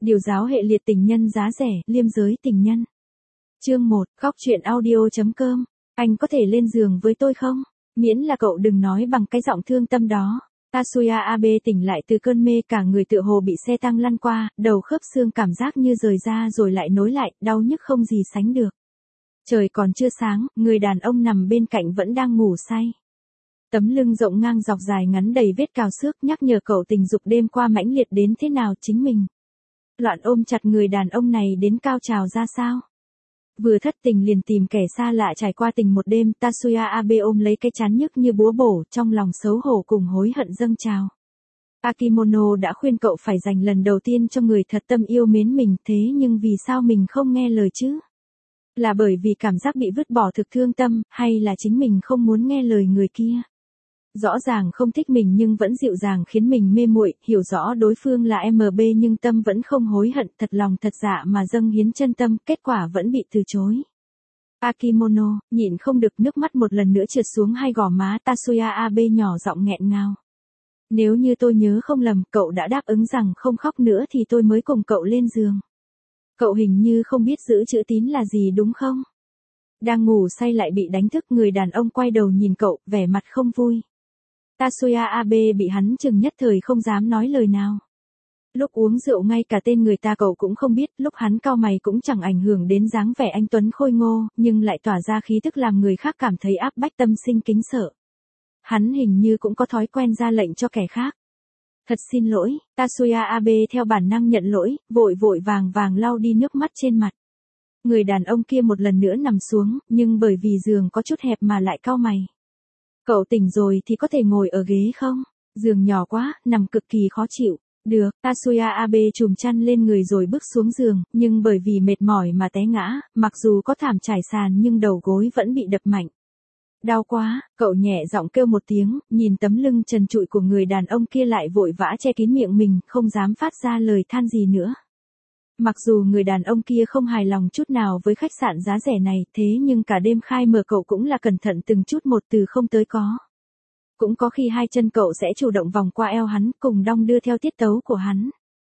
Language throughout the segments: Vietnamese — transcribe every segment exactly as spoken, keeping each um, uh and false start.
Điều giáo hệ liệt tình nhân giá rẻ, liêm giới tình nhân. Chương một, góc truyện audio.com. Anh có thể lên giường với tôi không? Miễn là cậu đừng nói bằng cái giọng thương tâm đó. Tatsuya Abe tỉnh lại từ cơn mê, cả người tựa hồ bị xe tăng lăn qua, đầu khớp xương cảm giác như rời ra rồi lại nối lại, đau nhức không gì sánh được. Trời còn chưa sáng, người đàn ông nằm bên cạnh vẫn đang ngủ say. Tấm lưng rộng ngang dọc dài ngắn đầy vết cào xước nhắc nhở cậu tình dục đêm qua mãnh liệt đến thế nào chính mình. Loạn ôm chặt người đàn ông này đến cao trào ra sao. Vừa thất tình liền tìm kẻ xa lạ trải qua tình một đêm, Tatsuya Abe ôm lấy cái trán nhức như búa bổ, trong lòng xấu hổ cùng hối hận dâng trào. Akimono đã khuyên cậu phải dành lần đầu tiên cho người thật tâm yêu mến mình, thế nhưng vì sao mình không nghe lời chứ? Là bởi vì cảm giác bị vứt bỏ thực thương tâm, hay là chính mình không muốn nghe lời người kia? Rõ ràng không thích mình nhưng vẫn dịu dàng khiến mình mê muội, hiểu rõ đối phương là em bê nhưng tâm vẫn không hối hận, thật lòng thật dạ mà dâng hiến chân tâm, kết quả vẫn bị từ chối. Akimono, nhịn không được nước mắt một lần nữa trượt xuống hai gò má. Tatsuya Abe nhỏ giọng nghẹn ngào. Nếu như tôi nhớ không lầm, cậu đã đáp ứng rằng không khóc nữa thì tôi mới cùng cậu lên giường. Cậu hình như không biết giữ chữ tín là gì đúng không? Đang ngủ say lại bị đánh thức, người đàn ông quay đầu nhìn cậu, vẻ mặt không vui. Tatsuya Abe bị hắn chừng nhất thời không dám nói lời nào. Lúc uống rượu ngay cả tên người ta cậu cũng không biết, lúc hắn cau mày cũng chẳng ảnh hưởng đến dáng vẻ anh tuấn khôi ngô, nhưng lại tỏa ra khí tức làm người khác cảm thấy áp bách tâm sinh kính sợ. Hắn hình như cũng có thói quen ra lệnh cho kẻ khác. Thật xin lỗi, Tatsuya Abe theo bản năng nhận lỗi, vội vội vàng vàng lau đi nước mắt trên mặt. Người đàn ông kia một lần nữa nằm xuống, nhưng bởi vì giường có chút hẹp mà lại cau mày. Cậu tỉnh rồi thì có thể ngồi ở ghế không? Giường nhỏ quá, nằm cực kỳ khó chịu. Được, Tatsuya Abe trùm chăn lên người rồi bước xuống giường, nhưng bởi vì mệt mỏi mà té ngã, mặc dù có thảm trải sàn nhưng đầu gối vẫn bị đập mạnh. Đau quá, cậu nhẹ giọng kêu một tiếng, nhìn tấm lưng trần trụi của người đàn ông kia lại vội vã che kín miệng mình, không dám phát ra lời than gì nữa. Mặc dù người đàn ông kia không hài lòng chút nào với khách sạn giá rẻ này, thế nhưng cả đêm khai mở cậu cũng là cẩn thận từng chút một từ không tới có. Cũng có khi hai chân cậu sẽ chủ động vòng qua eo hắn, cùng đong đưa theo tiết tấu của hắn.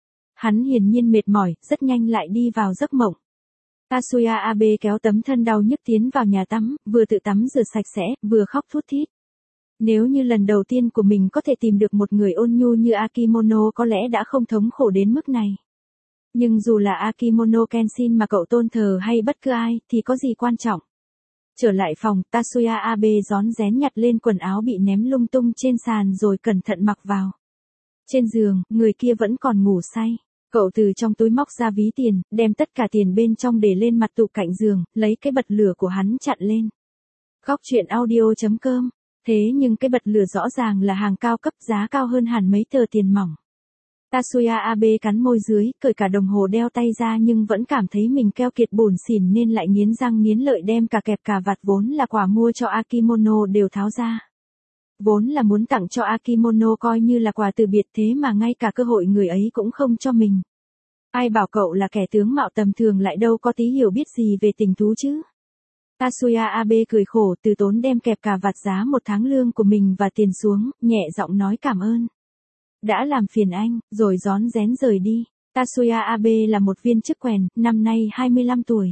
Hắn hiển nhiên mệt mỏi, rất nhanh lại đi vào giấc mộng. Tatsuya Abe kéo tấm thân đau nhức tiến vào nhà tắm, vừa tự tắm rửa sạch sẽ, vừa khóc thút thít. Nếu như lần đầu tiên của mình có thể tìm được một người ôn nhu như Akimono có lẽ đã không thống khổ đến mức này. Nhưng dù là Akimono Kenshin mà cậu tôn thờ hay bất cứ ai, thì có gì quan trọng. Trở lại phòng, Tatsuya Abe rón rén nhặt lên quần áo bị ném lung tung trên sàn rồi cẩn thận mặc vào. Trên giường, người kia vẫn còn ngủ say. Cậu từ trong túi móc ra ví tiền, đem tất cả tiền bên trong để lên mặt tủ cạnh giường, lấy cái bật lửa của hắn chặn lên. Góc truyện audio.com. Thế nhưng cái bật lửa rõ ràng là hàng cao cấp, giá cao hơn hẳn mấy tờ tiền mỏng. Tatsuya Abe cắn môi dưới, cởi cả đồng hồ đeo tay ra nhưng vẫn cảm thấy mình keo kiệt bủn xỉn nên lại nghiến răng nghiến lợi đem cả kẹp cà vạt vốn là quà mua cho Akimono đều tháo ra. Vốn là muốn tặng cho Akimono coi như là quà từ biệt, thế mà ngay cả cơ hội người ấy cũng không cho mình. Ai bảo cậu là kẻ tướng mạo tầm thường lại đâu có tí hiểu biết gì về tình thú chứ. Tatsuya Abe cười khổ từ tốn đem kẹp cà vạt giá một tháng lương của mình và tiền xuống, nhẹ giọng nói cảm ơn. Đã làm phiền anh, rồi rón rén rời đi. Tatsuya Abe là một viên chức quèn, năm nay hai mươi lăm tuổi.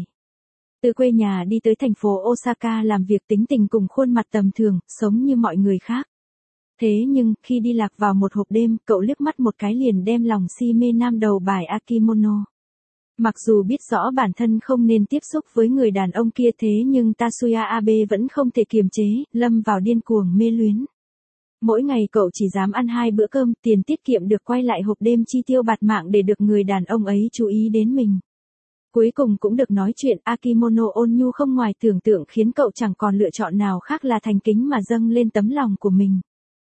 Từ quê nhà đi tới thành phố Osaka làm việc, tính tình cùng khuôn mặt tầm thường, sống như mọi người khác. Thế nhưng, khi đi lạc vào một hộp đêm, cậu liếc mắt một cái liền đem lòng si mê nam đầu bài Akimono. Mặc dù biết rõ bản thân không nên tiếp xúc với người đàn ông kia, thế nhưng Tatsuya Abe vẫn không thể kiềm chế, lâm vào điên cuồng mê luyến. Mỗi ngày cậu chỉ dám ăn hai bữa cơm, tiền tiết kiệm được quay lại hộp đêm chi tiêu bạt mạng để được người đàn ông ấy chú ý đến mình. Cuối cùng cũng được nói chuyện, Akimono ôn nhu không ngoài tưởng tượng khiến cậu chẳng còn lựa chọn nào khác là thành kính mà dâng lên tấm lòng của mình.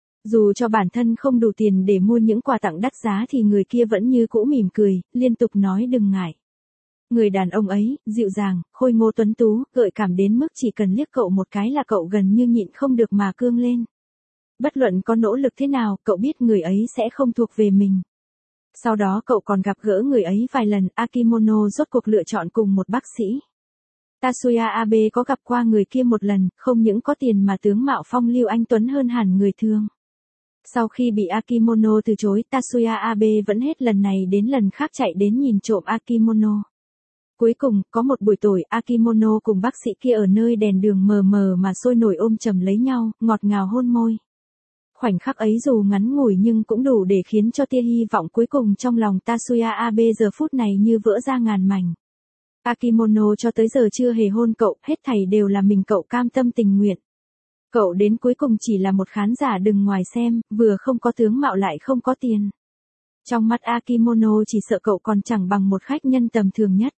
Dù cho bản thân không đủ tiền để mua những quà tặng đắt giá thì người kia vẫn như cũ mỉm cười, liên tục nói đừng ngại. Người đàn ông ấy, dịu dàng, khôi ngô tuấn tú, gợi cảm đến mức chỉ cần liếc cậu một cái là cậu gần như nhịn không được mà cương lên. Bất luận có nỗ lực thế nào, cậu biết người ấy sẽ không thuộc về mình. Sau đó cậu còn gặp gỡ người ấy vài lần, Akimono rốt cuộc lựa chọn cùng một bác sĩ. Tatsuya Abe có gặp qua người kia một lần, không những có tiền mà tướng mạo phong lưu anh tuấn hơn hẳn người thường. Sau khi bị Akimono từ chối, Tatsuya Abe vẫn hết lần này đến lần khác chạy đến nhìn trộm Akimono. Cuối cùng, có một buổi tối, Akimono cùng bác sĩ kia ở nơi đèn đường mờ mờ mà sôi nổi ôm chầm lấy nhau, ngọt ngào hôn môi. Khoảnh khắc ấy dù ngắn ngủi nhưng cũng đủ để khiến cho tia hy vọng cuối cùng trong lòng Tatsuya Abe giờ phút này như vỡ ra ngàn mảnh. Akimono cho tới giờ chưa hề hôn cậu, hết thảy đều là mình cậu cam tâm tình nguyện. Cậu đến cuối cùng chỉ là một khán giả đừng ngoài xem, vừa không có tướng mạo lại không có tiền. Trong mắt Akimono chỉ sợ cậu còn chẳng bằng một khách nhân tầm thường nhất.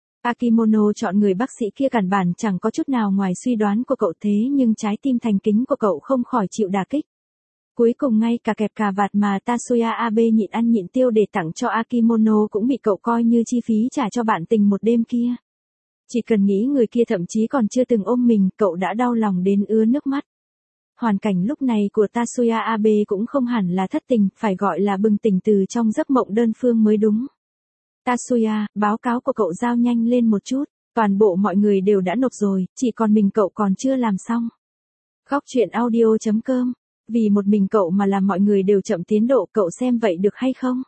Akimono chọn người bác sĩ kia căn bản chẳng có chút nào ngoài suy đoán của cậu, thế nhưng trái tim thành kính của cậu không khỏi chịu đả kích. Cuối cùng ngay cả kẹp cà vạt mà Tatsuya Abe nhịn ăn nhịn tiêu để tặng cho Akimono cũng bị cậu coi như chi phí trả cho bạn tình một đêm kia. Chỉ cần nghĩ người kia thậm chí còn chưa từng ôm mình, cậu đã đau lòng đến ứa nước mắt. Hoàn cảnh lúc này của Tatsuya Abe cũng không hẳn là thất tình, phải gọi là bừng tỉnh từ trong giấc mộng đơn phương mới đúng. Tatsuya, báo cáo của cậu giao nhanh lên một chút, toàn bộ mọi người đều đã nộp rồi, chỉ còn mình cậu còn chưa làm xong. Góc truyện audio chấm com, vì một mình cậu mà làm mọi người đều chậm tiến độ, cậu xem vậy được hay không?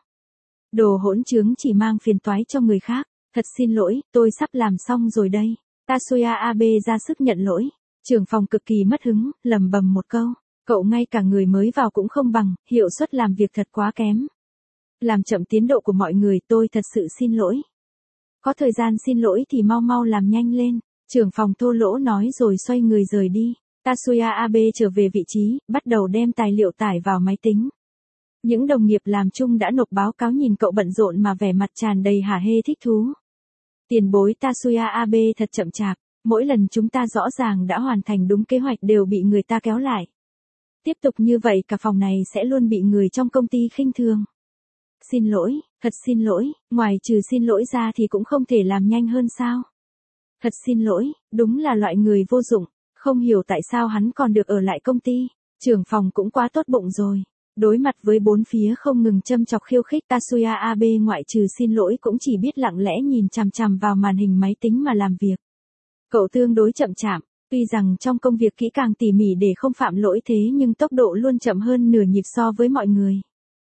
Đồ hỗn trướng chỉ mang phiền toái cho người khác, thật xin lỗi, tôi sắp làm xong rồi đây. Tatsuya Abe ra sức nhận lỗi, trưởng phòng cực kỳ mất hứng, lầm bầm một câu, cậu ngay cả người mới vào cũng không bằng, hiệu suất làm việc thật quá kém. Làm chậm tiến độ của mọi người, tôi thật sự xin lỗi. Có thời gian xin lỗi thì mau mau làm nhanh lên, trưởng phòng thô lỗ nói rồi xoay người rời đi. Tatsuya Abe trở về vị trí, bắt đầu đem tài liệu tải vào máy tính. Những đồng nghiệp làm chung đã nộp báo cáo nhìn cậu bận rộn mà vẻ mặt tràn đầy hả hê thích thú. Tiền bối Tatsuya Abe thật chậm chạp, mỗi lần chúng ta rõ ràng đã hoàn thành đúng kế hoạch đều bị người ta kéo lại. Tiếp tục như vậy cả phòng này sẽ luôn bị người trong công ty khinh thường. Xin lỗi, thật xin lỗi, ngoài trừ xin lỗi ra thì cũng không thể làm nhanh hơn sao? Thật xin lỗi, đúng là loại người vô dụng, không hiểu tại sao hắn còn được ở lại công ty, trưởng phòng cũng quá tốt bụng rồi. Đối mặt với bốn phía không ngừng châm chọc khiêu khích, Tatsuya Abe ngoại trừ xin lỗi cũng chỉ biết lặng lẽ nhìn chằm chằm vào màn hình máy tính mà làm việc. Cậu tương đối chậm chạp, tuy rằng trong công việc kỹ càng tỉ mỉ để không phạm lỗi thế nhưng tốc độ luôn chậm hơn nửa nhịp so với mọi người.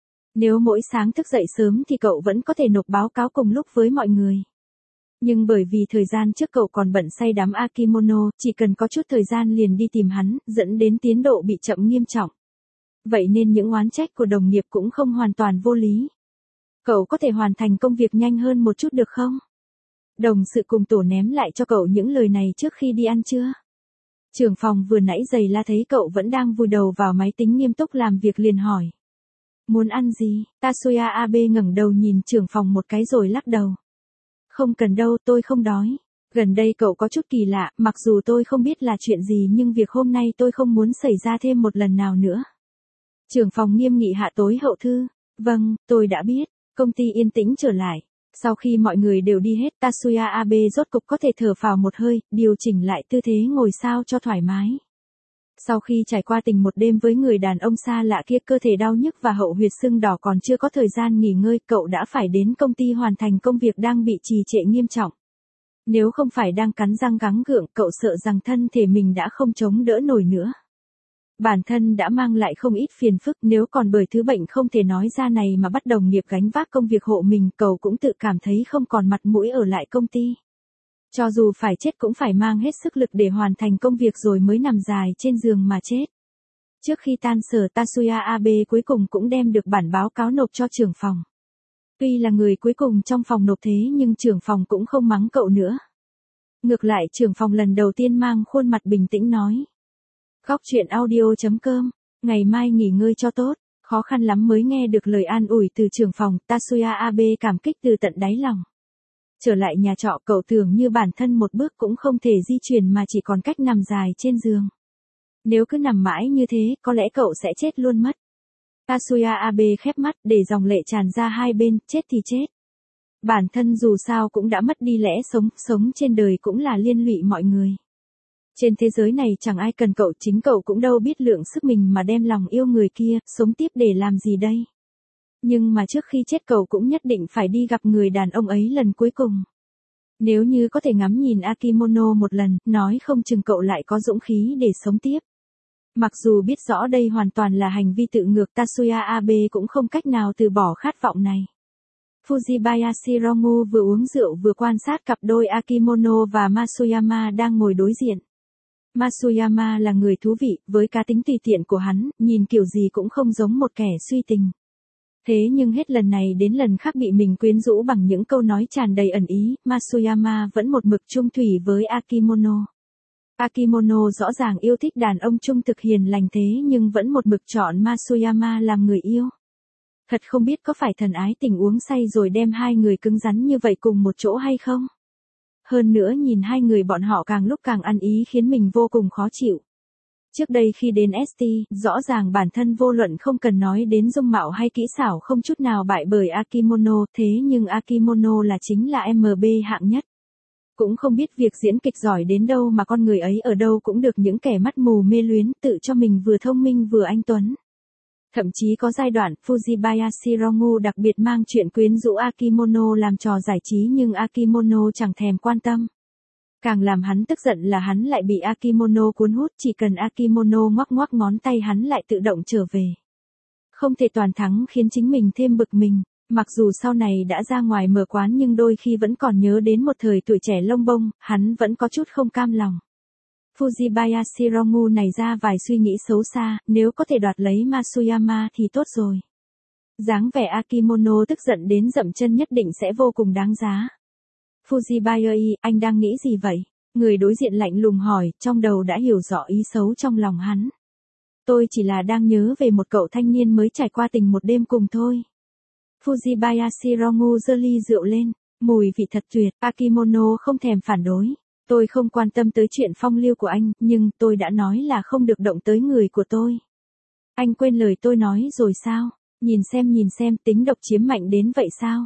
Nếu mỗi sáng thức dậy sớm thì cậu vẫn có thể nộp báo cáo cùng lúc với mọi người. Nhưng bởi vì thời gian trước cậu còn bận say đắm Akimono, chỉ cần có chút thời gian liền đi tìm hắn, dẫn đến tiến độ bị chậm nghiêm trọng. Vậy nên những oán trách của đồng nghiệp cũng không hoàn toàn vô lý. Cậu có thể hoàn thành công việc nhanh hơn một chút được không? Đồng sự cùng tổ ném lại cho cậu những lời này trước khi đi ăn trưa. Trưởng phòng vừa nãy giày la thấy cậu vẫn đang vùi đầu vào máy tính nghiêm túc làm việc liền hỏi. Muốn ăn gì? Tatsuya Abe ngẩng đầu nhìn trưởng phòng một cái rồi lắc đầu. Không cần đâu, tôi không đói. Gần đây cậu có chút kỳ lạ, mặc dù tôi không biết là chuyện gì nhưng việc hôm nay tôi không muốn xảy ra thêm một lần nào nữa. Trưởng phòng nghiêm nghị hạ tối hậu thư. Vâng, tôi đã biết. Công ty yên tĩnh trở lại. Sau khi mọi người đều đi hết, Tatsuya Abe rốt cục có thể thở phào một hơi, điều chỉnh lại tư thế ngồi sao cho thoải mái. Sau khi trải qua tình một đêm với người đàn ông xa lạ kia, cơ thể đau nhức và hậu huyệt sưng đỏ còn chưa có thời gian nghỉ ngơi, cậu đã phải đến công ty hoàn thành công việc đang bị trì trệ nghiêm trọng. Nếu không phải đang cắn răng gắng gượng, cậu sợ rằng thân thể mình đã không chống đỡ nổi nữa. Bản thân đã mang lại không ít phiền phức, nếu còn bởi thứ bệnh không thể nói ra này mà bắt đồng nghiệp gánh vác công việc hộ mình, cậu cũng tự cảm thấy không còn mặt mũi ở lại công ty. Cho dù phải chết cũng phải mang hết sức lực để hoàn thành công việc rồi mới nằm dài trên giường mà chết. Trước khi tan sở, Tatsuya Abe cuối cùng cũng đem được bản báo cáo nộp cho trưởng phòng. Tuy là người cuối cùng trong phòng nộp thế nhưng trưởng phòng cũng không mắng cậu nữa. Ngược lại trưởng phòng lần đầu tiên mang khuôn mặt bình tĩnh nói. Góc truyện audio chấm com, ngày mai nghỉ ngơi cho tốt, khó khăn lắm mới nghe được lời an ủi từ trưởng phòng, Tatsuya Abe cảm kích từ tận đáy lòng. Trở lại nhà trọ, cậu tưởng như bản thân một bước cũng không thể di chuyển mà chỉ còn cách nằm dài trên giường. Nếu cứ nằm mãi như thế, có lẽ cậu sẽ chết luôn mất. Tatsuya Abe khép mắt để dòng lệ tràn ra hai bên, chết thì chết. Bản thân dù sao cũng đã mất đi lẽ sống, sống trên đời cũng là liên lụy mọi người. Trên thế giới này chẳng ai cần cậu, chính cậu cũng đâu biết lượng sức mình mà đem lòng yêu người kia, sống tiếp để làm gì đây. Nhưng mà trước khi chết cậu cũng nhất định phải đi gặp người đàn ông ấy lần cuối cùng. Nếu như có thể ngắm nhìn Akimono một lần, nói không chừng cậu lại có dũng khí để sống tiếp. Mặc dù biết rõ đây hoàn toàn là hành vi tự ngược, Tatsuya Abe cũng không cách nào từ bỏ khát vọng này. Fujibayashi Rongu vừa uống rượu vừa quan sát cặp đôi Akimono và Masuyama đang ngồi đối diện. Masuyama là người thú vị, với cá tính tùy tiện của hắn, nhìn kiểu gì cũng không giống một kẻ suy tình. Thế nhưng hết lần này đến lần khác bị mình quyến rũ bằng những câu nói tràn đầy ẩn ý, Masuyama vẫn một mực chung thủy với Akimono. Akimono rõ ràng yêu thích đàn ông trung thực hiền lành thế nhưng vẫn một mực chọn Masuyama làm người yêu. Thật không biết có phải thần ái tình uống say rồi đem hai người cứng rắn như vậy cùng một chỗ hay không? Hơn nữa nhìn hai người bọn họ càng lúc càng ăn ý khiến mình vô cùng khó chịu. Trước đây khi đến ét tê, rõ ràng bản thân vô luận không cần nói đến dung mạo hay kỹ xảo không chút nào bại bởi Akimono, thế nhưng Akimono là chính là em bê hạng nhất. Cũng không biết việc diễn kịch giỏi đến đâu mà con người ấy ở đâu cũng được những kẻ mắt mù mê luyến, tự cho mình vừa thông minh vừa anh tuấn. Thậm chí có giai đoạn, Fujibayashi Rongu đặc biệt mang chuyện quyến rũ Akimono làm trò giải trí nhưng Akimono chẳng thèm quan tâm. Càng làm hắn tức giận là hắn lại bị Akimono cuốn hút, chỉ cần Akimono ngoắc ngoắc ngón tay hắn lại tự động trở về. Không thể toàn thắng khiến chính mình thêm bực mình, mặc dù sau này đã ra ngoài mở quán nhưng đôi khi vẫn còn nhớ đến một thời tuổi trẻ lông bông, hắn vẫn có chút không cam lòng. Fujibayashi Rongu này ra vài suy nghĩ xấu xa, nếu có thể đoạt lấy Masuyama thì tốt rồi. Dáng vẻ Akimono tức giận đến dậm chân nhất định sẽ vô cùng đáng giá. Fujibayashi, anh đang nghĩ gì vậy? Người đối diện lạnh lùng hỏi, trong đầu đã hiểu rõ ý xấu trong lòng hắn. Tôi chỉ là đang nhớ về một cậu thanh niên mới trải qua tình một đêm cùng thôi. Fujibayashi Rongu giơ ly rượu lên, mùi vị thật tuyệt, Akimono không thèm phản đối. Tôi không quan tâm tới chuyện phong lưu của anh, nhưng tôi đã nói là không được động tới người của tôi. Anh quên lời tôi nói rồi sao? Nhìn xem nhìn xem tính độc chiếm mạnh đến vậy sao?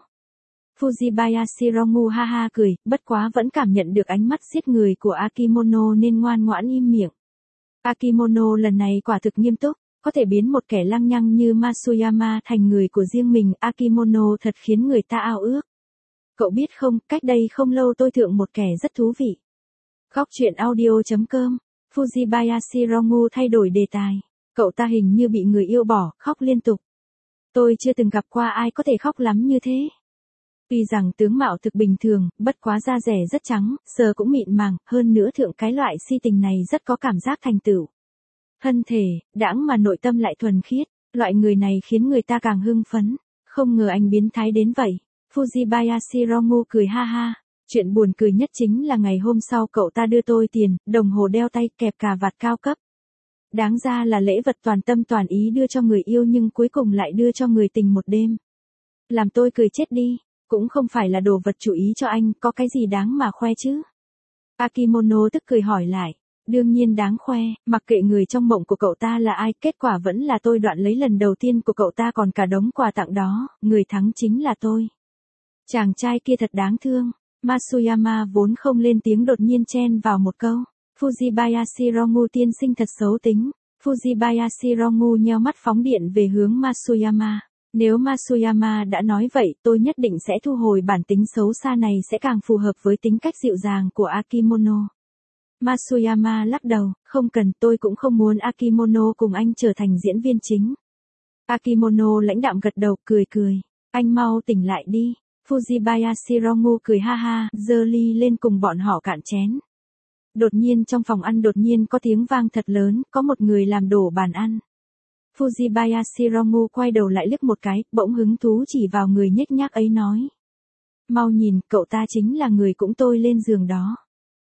Fujibayashi Rongu ha ha cười, bất quá vẫn cảm nhận được ánh mắt giết người của Akimono nên ngoan ngoãn im miệng. Akimono lần này quả thực nghiêm túc, có thể biến một kẻ lăng nhăng như Masuyama thành người của riêng mình, Akimono thật khiến người ta ao ước. Cậu biết không, cách đây không lâu tôi thượng một kẻ rất thú vị. Góc truyện audio chấm com, Fujibayashi Rongu thay đổi đề tài. Cậu ta hình như bị người yêu bỏ, khóc liên tục. Tôi chưa từng gặp qua ai có thể khóc lắm như thế. Tuy rằng tướng mạo thực bình thường, bất quá da rẻ rất trắng, sờ cũng mịn màng, hơn nữa thượng cái loại si tình này rất có cảm giác thành tựu. Thân thể, đãng mà nội tâm lại thuần khiết, loại người này khiến người ta càng hưng phấn. Không ngờ anh biến thái đến vậy. Fujibayashi Rongu cười ha ha. Chuyện buồn cười nhất chính là ngày hôm sau cậu ta đưa tôi tiền, đồng hồ đeo tay kẹp cà vạt cao cấp. Đáng ra là lễ vật toàn tâm toàn ý đưa cho người yêu nhưng cuối cùng lại đưa cho người tình một đêm. Làm tôi cười chết đi, cũng không phải là đồ vật chủ ý cho anh, có cái gì đáng mà khoe chứ? Akimono tức cười hỏi lại, đương nhiên đáng khoe, mặc kệ người trong mộng của cậu ta là ai, kết quả vẫn là tôi đoạn lấy lần đầu tiên của cậu ta còn cả đống quà tặng đó, người thắng chính là tôi. Chàng trai kia thật đáng thương. Masuyama vốn không lên tiếng đột nhiên chen vào một câu. Fujibayashi Rongu tiên sinh thật xấu tính. Fujibayashi Rongu nheo mắt phóng điện về hướng Masuyama. Nếu Masuyama đã nói vậy tôi nhất định sẽ thu hồi bản tính xấu xa này sẽ càng phù hợp với tính cách dịu dàng của Akimono. Masuyama lắc đầu, không cần, tôi cũng không muốn Akimono cùng anh trở thành diễn viên chính. Akimono lãnh đạm gật đầu, cười cười. Anh mau tỉnh lại đi. Fujibayashi Rongu cười ha ha, giơ ly lên cùng bọn họ cạn chén. Đột nhiên trong phòng ăn đột nhiên có tiếng vang thật lớn, có một người làm đổ bàn ăn. Fujibayashi Rongu quay đầu lại liếc một cái, bỗng hứng thú chỉ vào người nhếch nhác ấy nói. Mau nhìn, cậu ta chính là người cũng tôi lên giường đó.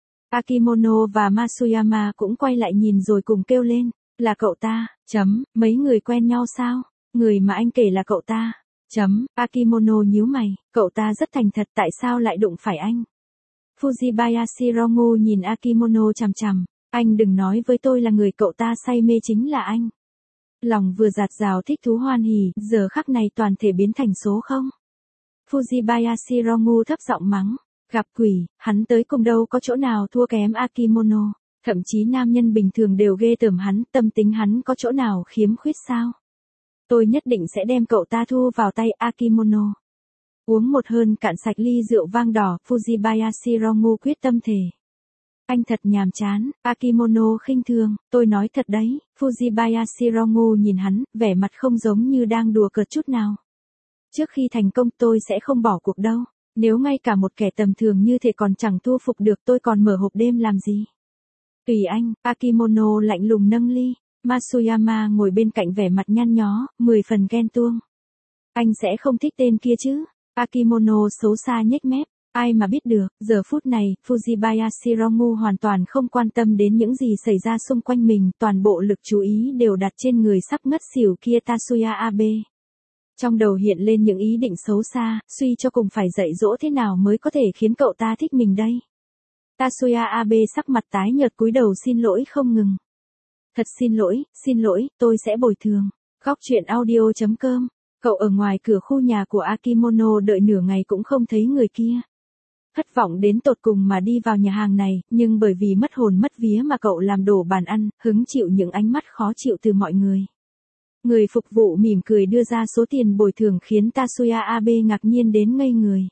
Akimono và Masuyama cũng quay lại nhìn rồi cùng kêu lên, là cậu ta, chấm, mấy người quen nhau sao, người mà anh kể là cậu ta. Chấm, Akimono nhíu mày, cậu ta rất thành thật tại sao lại đụng phải anh. Fujibayashi Rongu nhìn Akimono chằm chằm, anh đừng nói với tôi là người cậu ta say mê chính là anh. Lòng vừa giạt rào thích thú hoan hỉ, giờ khắc này toàn thể biến thành số không. Fujibayashi Rongu thấp giọng mắng, gặp quỷ, hắn tới cùng đâu có chỗ nào thua kém Akimono, thậm chí nam nhân bình thường đều ghê tởm hắn, tâm tính hắn có chỗ nào khiếm khuyết sao. Tôi nhất định sẽ đem cậu ta thu vào tay Akimono. Uống một hơn cạn sạch ly rượu vang đỏ, Fujibayashi Rongu quyết tâm thề. Anh thật nhàm chán, Akimono khinh thường, tôi nói thật đấy, Fujibayashi Rongu nhìn hắn, vẻ mặt không giống như đang đùa cợt chút nào. Trước khi thành công tôi sẽ không bỏ cuộc đâu, nếu ngay cả một kẻ tầm thường như thế còn chẳng thu phục được tôi còn mở hộp đêm làm gì. Tùy anh, Akimono lạnh lùng nâng ly, Masuyama ngồi bên cạnh vẻ mặt nhăn nhó, mười phần ghen tuông. Anh sẽ không thích tên kia chứ, Akimono xấu xa nhếch mép. Ai mà biết được, giờ phút này, Fujibayashi Rongu hoàn toàn không quan tâm đến những gì xảy ra xung quanh mình, toàn bộ lực chú ý đều đặt trên người sắp ngất xỉu kia Tatsuya Abe. Trong đầu hiện lên những ý định xấu xa, suy cho cùng phải dạy dỗ thế nào mới có thể khiến cậu ta thích mình đây. Tatsuya Abe sắc mặt tái nhợt cúi đầu xin lỗi không ngừng. Thật xin lỗi, xin lỗi, tôi sẽ bồi thường. Góc truyện audio chấm com. Cậu ở ngoài cửa khu nhà của Akimono đợi nửa ngày cũng không thấy người kia. Thất vọng đến tột cùng mà đi vào nhà hàng này, nhưng bởi vì mất hồn mất vía mà cậu làm đổ bàn ăn, hứng chịu những ánh mắt khó chịu từ mọi người. Người phục vụ mỉm cười đưa ra số tiền bồi thường khiến Tatsuya Abe ngạc nhiên đến ngây người.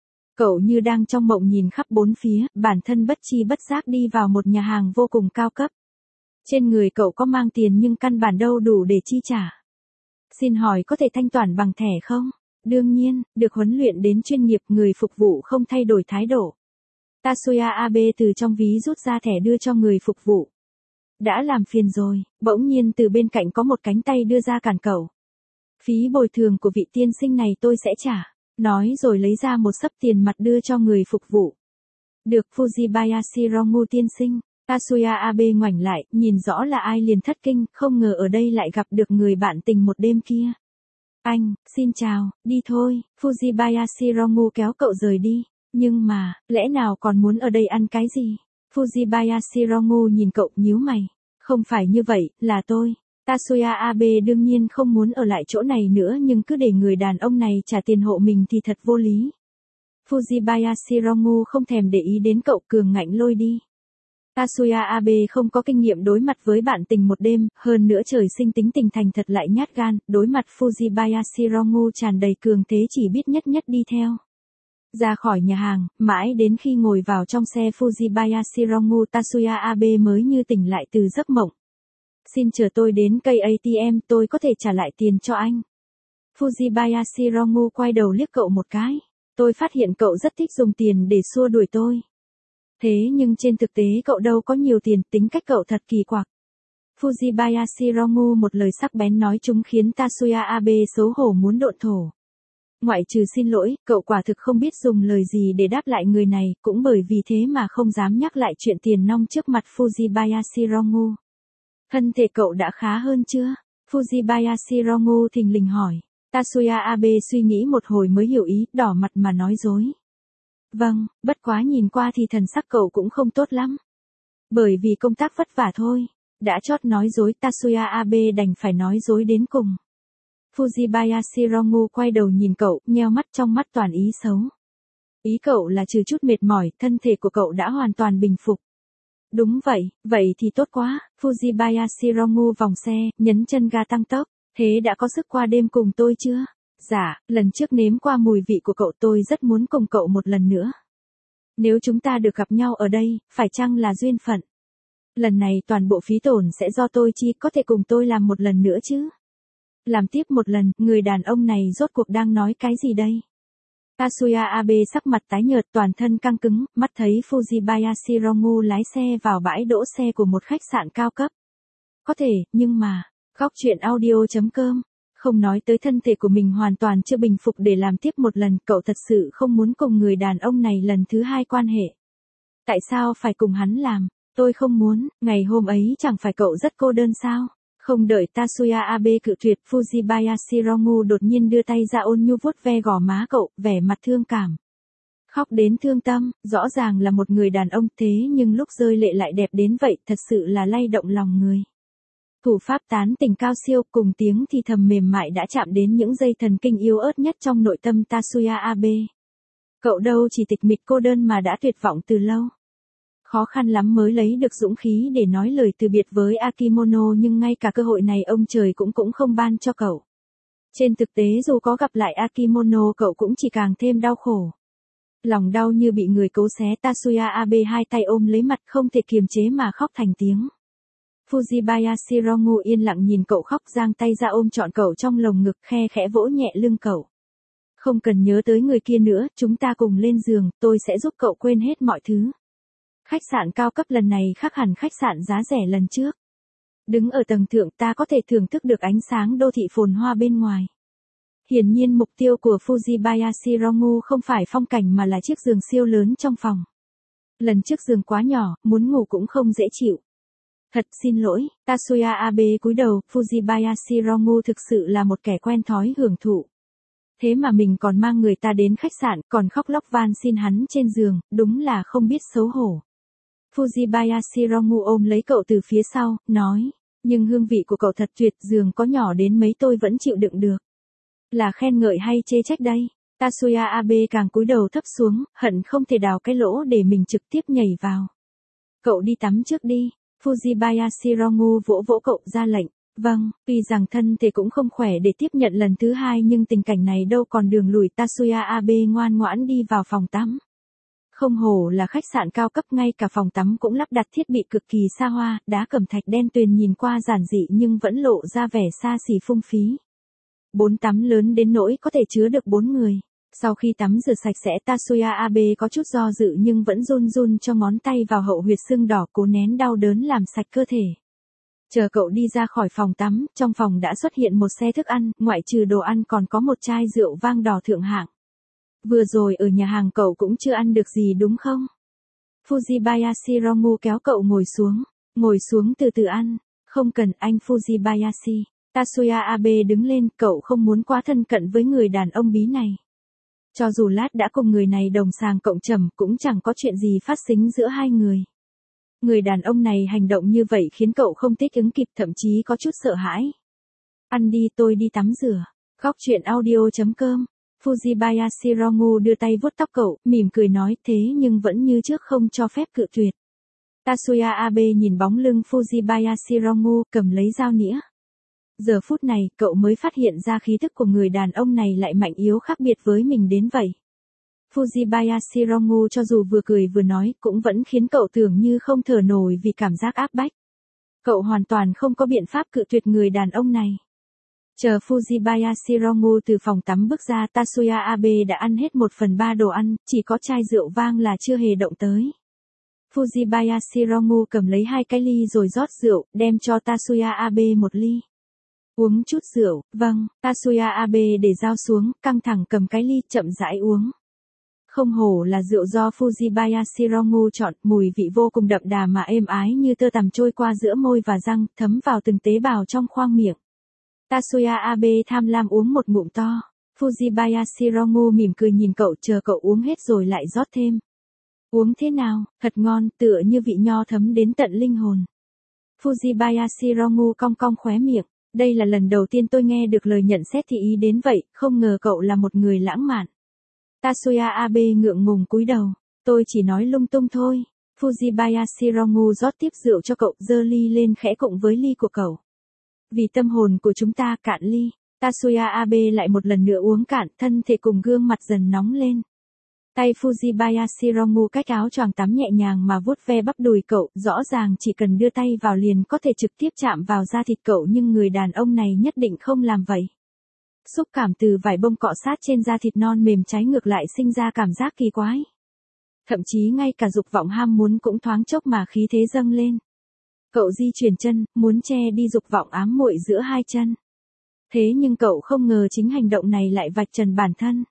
Cậu như đang trong mộng nhìn khắp bốn phía, bản thân bất chi bất giác đi vào một nhà hàng vô cùng cao cấp. Trên người cậu có mang tiền nhưng căn bản đâu đủ để chi trả. Xin hỏi có thể thanh toán bằng thẻ không? Đương nhiên, được huấn luyện đến chuyên nghiệp, người phục vụ không thay đổi thái độ. Tatsuya Abe từ trong ví rút ra thẻ đưa cho người phục vụ. Đã làm phiền rồi, bỗng nhiên từ bên cạnh có một cánh tay đưa ra cản cậu. Phí bồi thường của vị tiên sinh này tôi sẽ trả. Nói rồi lấy ra một xấp tiền mặt đưa cho người phục vụ. Được Fujibayashi Rongu tiên sinh. Tatsuya Abe ngoảnh lại, nhìn rõ là ai liền thất kinh, không ngờ ở đây lại gặp được người bạn tình một đêm kia. Anh, xin chào, đi thôi, Fujibayashi Rongu kéo cậu rời đi. Nhưng mà, lẽ nào còn muốn ở đây ăn cái gì? Fujibayashi Rongu nhìn cậu nhíu mày. Không phải như vậy, là tôi. Tatsuya Abe đương nhiên không muốn ở lại chỗ này nữa nhưng cứ để người đàn ông này trả tiền hộ mình thì thật vô lý. Fujibayashi Rongu không thèm để ý đến cậu, cường ngạnh lôi đi. Tatsuya Abe không có kinh nghiệm đối mặt với bạn tình một đêm, hơn nữa trời sinh tính tình thành thật lại nhát gan, đối mặt Fujibayashi Rongu tràn đầy cường thế chỉ biết nhất nhất đi theo. Ra khỏi nhà hàng, mãi đến khi ngồi vào trong xe Fujibayashi Rongu, Tatsuya Abe mới như tỉnh lại từ giấc mộng. Xin chờ tôi đến cây a tê em, tôi có thể trả lại tiền cho anh. Fujibayashi Rongu quay đầu liếc cậu một cái. Tôi phát hiện cậu rất thích dùng tiền để xua đuổi tôi. Thế nhưng trên thực tế cậu đâu có nhiều tiền, tính cách cậu thật kỳ quặc. Fujibayashi Rongu một lời sắc bén nói chúng khiến Tatsuya Abe xấu hổ muốn độn thổ. Ngoại trừ xin lỗi, cậu quả thực không biết dùng lời gì để đáp lại người này, cũng bởi vì thế mà không dám nhắc lại chuyện tiền nong trước mặt Fujibayashi Rongu. Thân thể cậu đã khá hơn chưa? Fujibayashi Rongu thình lình hỏi. Tatsuya Abe suy nghĩ một hồi mới hiểu ý, đỏ mặt mà nói dối. Vâng, bất quá nhìn qua thì thần sắc cậu cũng không tốt lắm. Bởi vì công tác vất vả thôi. Đã chót nói dối, Tatsuya Abe đành phải nói dối đến cùng. Fujibayashi Rongu quay đầu nhìn cậu, nheo mắt, trong mắt toàn ý xấu. Ý cậu là trừ chút mệt mỏi, thân thể của cậu đã hoàn toàn bình phục. Đúng vậy, vậy thì tốt quá. Fujibayashi Rongu vòng xe, nhấn chân ga tăng tốc. Thế đã có sức qua đêm cùng tôi chưa? Dạ, lần trước nếm qua mùi vị của cậu tôi rất muốn cùng cậu một lần nữa. Nếu chúng ta được gặp nhau ở đây, phải chăng là duyên phận? Lần này toàn bộ phí tổn sẽ do tôi chi, có thể cùng tôi làm một lần nữa chứ? Làm tiếp một lần, người đàn ông này rốt cuộc đang nói cái gì đây? Tatsuya Abe sắc mặt tái nhợt, toàn thân căng cứng, mắt thấy Fujibayashi Rongu lái xe vào bãi đỗ xe của một khách sạn cao cấp. Có thể, nhưng mà, góc truyện audio chấm com, không nói tới thân thể của mình hoàn toàn chưa bình phục để làm tiếp một lần, cậu thật sự không muốn cùng người đàn ông này lần thứ hai quan hệ. Tại sao phải cùng hắn làm? Tôi không muốn, ngày hôm ấy chẳng phải cậu rất cô đơn sao? Không đợi Tatsuya Abe cự tuyệt, Fujibayashi Rongu đột nhiên đưa tay ra ôn nhu vuốt ve gò má cậu, vẻ mặt thương cảm. Khóc đến thương tâm, rõ ràng là một người đàn ông thế nhưng lúc rơi lệ lại đẹp đến vậy, thật sự là lay động lòng người. Thủ pháp tán tình cao siêu, cùng tiếng thì thầm mềm mại đã chạm đến những dây thần kinh yếu ớt nhất trong nội tâm Tatsuya Abe. Cậu đâu chỉ tịch mịch cô đơn mà đã tuyệt vọng từ lâu. Khó khăn lắm mới lấy được dũng khí để nói lời từ biệt với Akimono, nhưng ngay cả cơ hội này ông trời cũng cũng không ban cho cậu. Trên thực tế dù có gặp lại Akimono cậu cũng chỉ càng thêm đau khổ. Lòng đau như bị người cố xé, Tatsuya Abe hai tay ôm lấy mặt không thể kiềm chế mà khóc thành tiếng. Fujibayashi Rongu yên lặng nhìn cậu khóc, giang tay ra ôm trọn cậu trong lồng ngực, khe khẽ vỗ nhẹ lưng cậu. Không cần nhớ tới người kia nữa, chúng ta cùng lên giường, tôi sẽ giúp cậu quên hết mọi thứ. Khách sạn cao cấp lần này khác hẳn khách sạn giá rẻ lần trước. Đứng ở tầng thượng ta có thể thưởng thức được ánh sáng đô thị phồn hoa bên ngoài. Hiển nhiên mục tiêu của Fujibayashi Rongu không phải phong cảnh mà là chiếc giường siêu lớn trong phòng. Lần trước giường quá nhỏ, muốn ngủ cũng không dễ chịu. Thật xin lỗi, Tatsuya Abe cúi đầu, Fujibayashi Rongu thực sự là một kẻ quen thói hưởng thụ. Thế mà mình còn mang người ta đến khách sạn, còn khóc lóc van xin hắn trên giường, đúng là không biết xấu hổ. Fujibayashi Rongu ôm lấy cậu từ phía sau, nói, nhưng hương vị của cậu thật tuyệt, giường có nhỏ đến mấy tôi vẫn chịu đựng được. Là khen ngợi hay chê trách đây? Tatsuya Abe càng cúi đầu thấp xuống, hận không thể đào cái lỗ để mình trực tiếp nhảy vào. Cậu đi tắm trước đi. Fujibayashi Rongu vỗ vỗ cậu ra lệnh. Vâng, tuy rằng thân thể cũng không khỏe để tiếp nhận lần thứ hai nhưng tình cảnh này đâu còn đường lùi. Tatsuya Abe ngoan ngoãn đi vào phòng tắm. Không hổ là khách sạn cao cấp, ngay cả phòng tắm cũng lắp đặt thiết bị cực kỳ xa hoa, đá cẩm thạch đen tuyền nhìn qua giản dị nhưng vẫn lộ ra vẻ xa xỉ phung phí. Bốn tắm lớn đến nỗi có thể chứa được bốn người. Sau khi tắm rửa sạch sẽ, Tatsuya Abe có chút do dự nhưng vẫn run run cho ngón tay vào hậu huyệt xương đỏ, cố nén đau đớn làm sạch cơ thể. Chờ cậu đi ra khỏi phòng tắm, trong phòng đã xuất hiện một xe thức ăn, ngoại trừ đồ ăn còn có một chai rượu vang đỏ thượng hạng. Vừa rồi ở nhà hàng cậu cũng chưa ăn được gì đúng không? Fujibayashi Rongu kéo cậu ngồi xuống. Ngồi xuống từ từ ăn. Không cần anh Fujibayashi. Tatsuya Abe đứng lên, cậu không muốn quá thân cận với người đàn ông bí này. Cho dù lát đã cùng người này đồng sàng cộng trầm cũng chẳng có chuyện gì phát sinh giữa hai người. Người đàn ông này hành động như vậy khiến cậu không thích ứng kịp, thậm chí có chút sợ hãi. Ăn đi, tôi đi tắm rửa. Góc truyện audio chấm com. Fujibayashi Rongu đưa tay vuốt tóc cậu, mỉm cười nói, thế nhưng vẫn như trước không cho phép cự tuyệt. Tatsuya Abe nhìn bóng lưng Fujibayashi Rongu, cầm lấy dao nĩa. Giờ phút này, cậu mới phát hiện ra khí thức của người đàn ông này lại mạnh yếu khác biệt với mình đến vậy. Fujibayashi Rongu cho dù vừa cười vừa nói, cũng vẫn khiến cậu tưởng như không thở nổi vì cảm giác áp bách. Cậu hoàn toàn không có biện pháp cự tuyệt người đàn ông này. Chờ Fujibayashi Rongu từ phòng tắm bước ra, Tatsuya Abe đã ăn hết một phần ba đồ ăn, chỉ có chai rượu vang là chưa hề động tới. Fujibayashi Rongu cầm lấy hai cái ly rồi rót rượu, đem cho Tatsuya Abe một ly. Uống chút rượu, vâng, Tatsuya Abe để dao xuống, căng thẳng cầm cái ly, chậm rãi uống. Không hổ là rượu do Fujibayashi Rongu chọn, mùi vị vô cùng đậm đà mà êm ái như tơ tằm trôi qua giữa môi và răng, thấm vào từng tế bào trong khoang miệng. Tatsuya Abe tham lam uống một ngụm to. Fujibayashi Rongu mỉm cười nhìn cậu, chờ cậu uống hết rồi lại rót thêm. Uống thế nào, thật ngon, tựa như vị nho thấm đến tận linh hồn. Fujibayashi Rongu cong cong khóe miệng. Đây là lần đầu tiên tôi nghe được lời nhận xét thì ý đến vậy, không ngờ cậu là một người lãng mạn. Tatsuya Abe ngượng ngùng cúi đầu. Tôi chỉ nói lung tung thôi. Fujibayashi Rongu rót tiếp rượu cho cậu, giơ ly lên khẽ cộng với ly của cậu. Vì tâm hồn của chúng ta, cạn ly. Tatsuya Abe lại một lần nữa uống cạn, thân thể cùng gương mặt dần nóng lên. Tay Fujibayashi Rongu cách áo choàng tắm nhẹ nhàng mà vuốt ve bắp đùi cậu, rõ ràng chỉ cần đưa tay vào liền có thể trực tiếp chạm vào da thịt cậu, nhưng người đàn ông này nhất định không làm vậy. Xúc cảm từ vải bông cọ sát trên da thịt non mềm trái ngược lại sinh ra cảm giác kỳ quái. Thậm chí ngay cả dục vọng ham muốn cũng thoáng chốc mà khí thế dâng lên. Cậu di chuyển chân, muốn che đi dục vọng ám muội giữa hai chân. Thế nhưng cậu không ngờ chính hành động này lại vạch trần bản thân.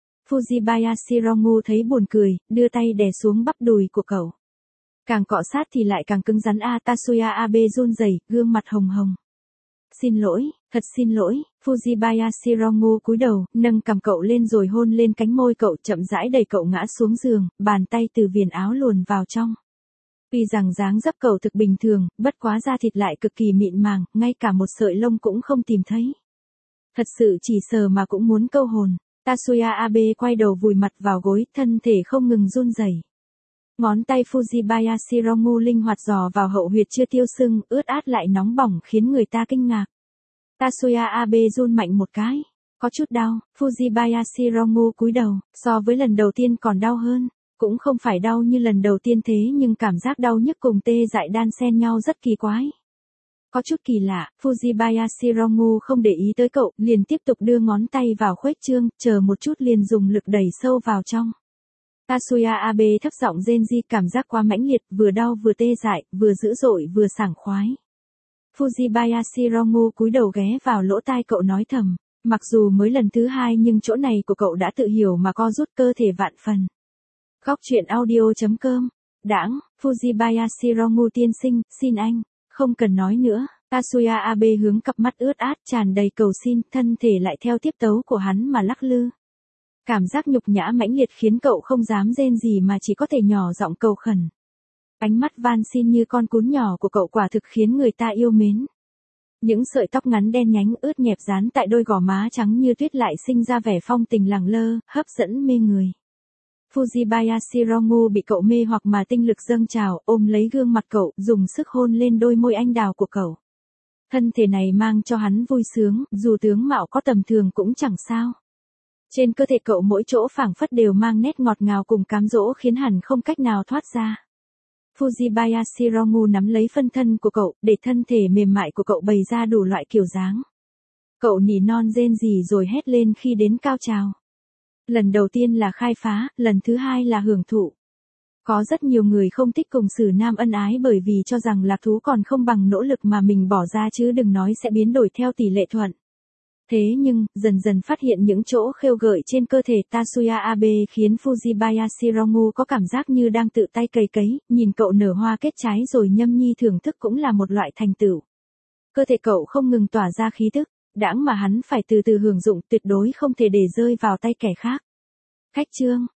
Fujibayashi Rongu thấy buồn cười, đưa tay đè xuống bắp đùi của cậu. Càng cọ sát thì lại càng cứng rắn. A Tatsuya Abe run rẩy, gương mặt hồng hồng. Xin lỗi, thật xin lỗi. Fujibayashi Rongu cúi đầu, nâng cằm cậu lên rồi hôn lên cánh môi cậu, chậm rãi đẩy cậu ngã xuống giường, bàn tay từ viền áo luồn vào trong. Tuy rằng dáng dấp cậu thực bình thường, bất quá da thịt lại cực kỳ mịn màng, ngay cả một sợi lông cũng không tìm thấy. Thật sự chỉ sờ mà cũng muốn câu hồn. Tatsuya Abe quay đầu vùi mặt vào gối, thân thể không ngừng run rẩy. Ngón tay Fujibayashi Rongu linh hoạt dò vào hậu huyệt chưa tiêu sưng, ướt át lại nóng bỏng khiến người ta kinh ngạc. Tatsuya Abe run mạnh một cái. Có chút đau, Fujibayashi Rongu cúi đầu, so với lần đầu tiên còn đau hơn. Cũng không phải đau như lần đầu tiên thế nhưng cảm giác đau nhức cùng tê dại đan xen nhau rất kỳ quái. Có chút kỳ lạ, Fujibayashi Rongu không để ý tới cậu, liền tiếp tục đưa ngón tay vào khuếch trương, chờ một chút liền dùng lực đẩy sâu vào trong. Tatsuya Abe thấp giọng rên ri, cảm giác quá mãnh liệt, vừa đau vừa tê dại, vừa dữ dội vừa sảng khoái. Fujibayashi Rongu cúi đầu ghé vào lỗ tai cậu nói thầm, mặc dù mới lần thứ hai nhưng chỗ này của cậu đã tự hiểu mà co rút cơ thể vạn phần. Góc truyện audio.com, đãng, Fujibayashi Rongu tiên sinh, xin anh, không cần nói nữa. Tatsuya Abe hướng cặp mắt ướt át tràn đầy cầu xin, thân thể lại theo tiếp tấu của hắn mà lắc lư. Cảm giác nhục nhã mãnh liệt khiến cậu không dám rên gì mà chỉ có thể nhỏ giọng cầu khẩn. Ánh mắt van xin như con cún nhỏ của cậu quả thực khiến người ta yêu mến. Những sợi tóc ngắn đen nhánh ướt nhẹp dán tại đôi gò má trắng như tuyết lại sinh ra vẻ phong tình lẳng lơ, hấp dẫn mê người. Fujibayashi Rongu bị cậu mê hoặc mà tinh lực dâng trào, ôm lấy gương mặt cậu, dùng sức hôn lên đôi môi anh đào của cậu. Thân thể này mang cho hắn vui sướng, dù tướng mạo có tầm thường cũng chẳng sao. Trên cơ thể cậu mỗi chỗ phảng phất đều mang nét ngọt ngào cùng cám dỗ khiến hẳn không cách nào thoát ra. Fujibayashi Rongu nắm lấy phân thân của cậu, để thân thể mềm mại của cậu bày ra đủ loại kiểu dáng. Cậu nỉ non rên rỉ rồi hét lên khi đến cao trào. Lần đầu tiên là khai phá, lần thứ hai là hưởng thụ. Có rất nhiều người không thích cùng xử nam ân ái bởi vì cho rằng lạc thú còn không bằng nỗ lực mà mình bỏ ra chứ đừng nói sẽ biến đổi theo tỷ lệ thuận. Thế nhưng, dần dần phát hiện những chỗ khêu gợi trên cơ thể Tatsuya Abe khiến Fujibayashi Rongu có cảm giác như đang tự tay cày cấy, nhìn cậu nở hoa kết trái rồi nhâm nhi thưởng thức cũng là một loại thành tựu. Cơ thể cậu không ngừng tỏa ra khí tức, đãng mà hắn phải từ từ hưởng dụng, tuyệt đối không thể để rơi vào tay kẻ khác. Khách chương,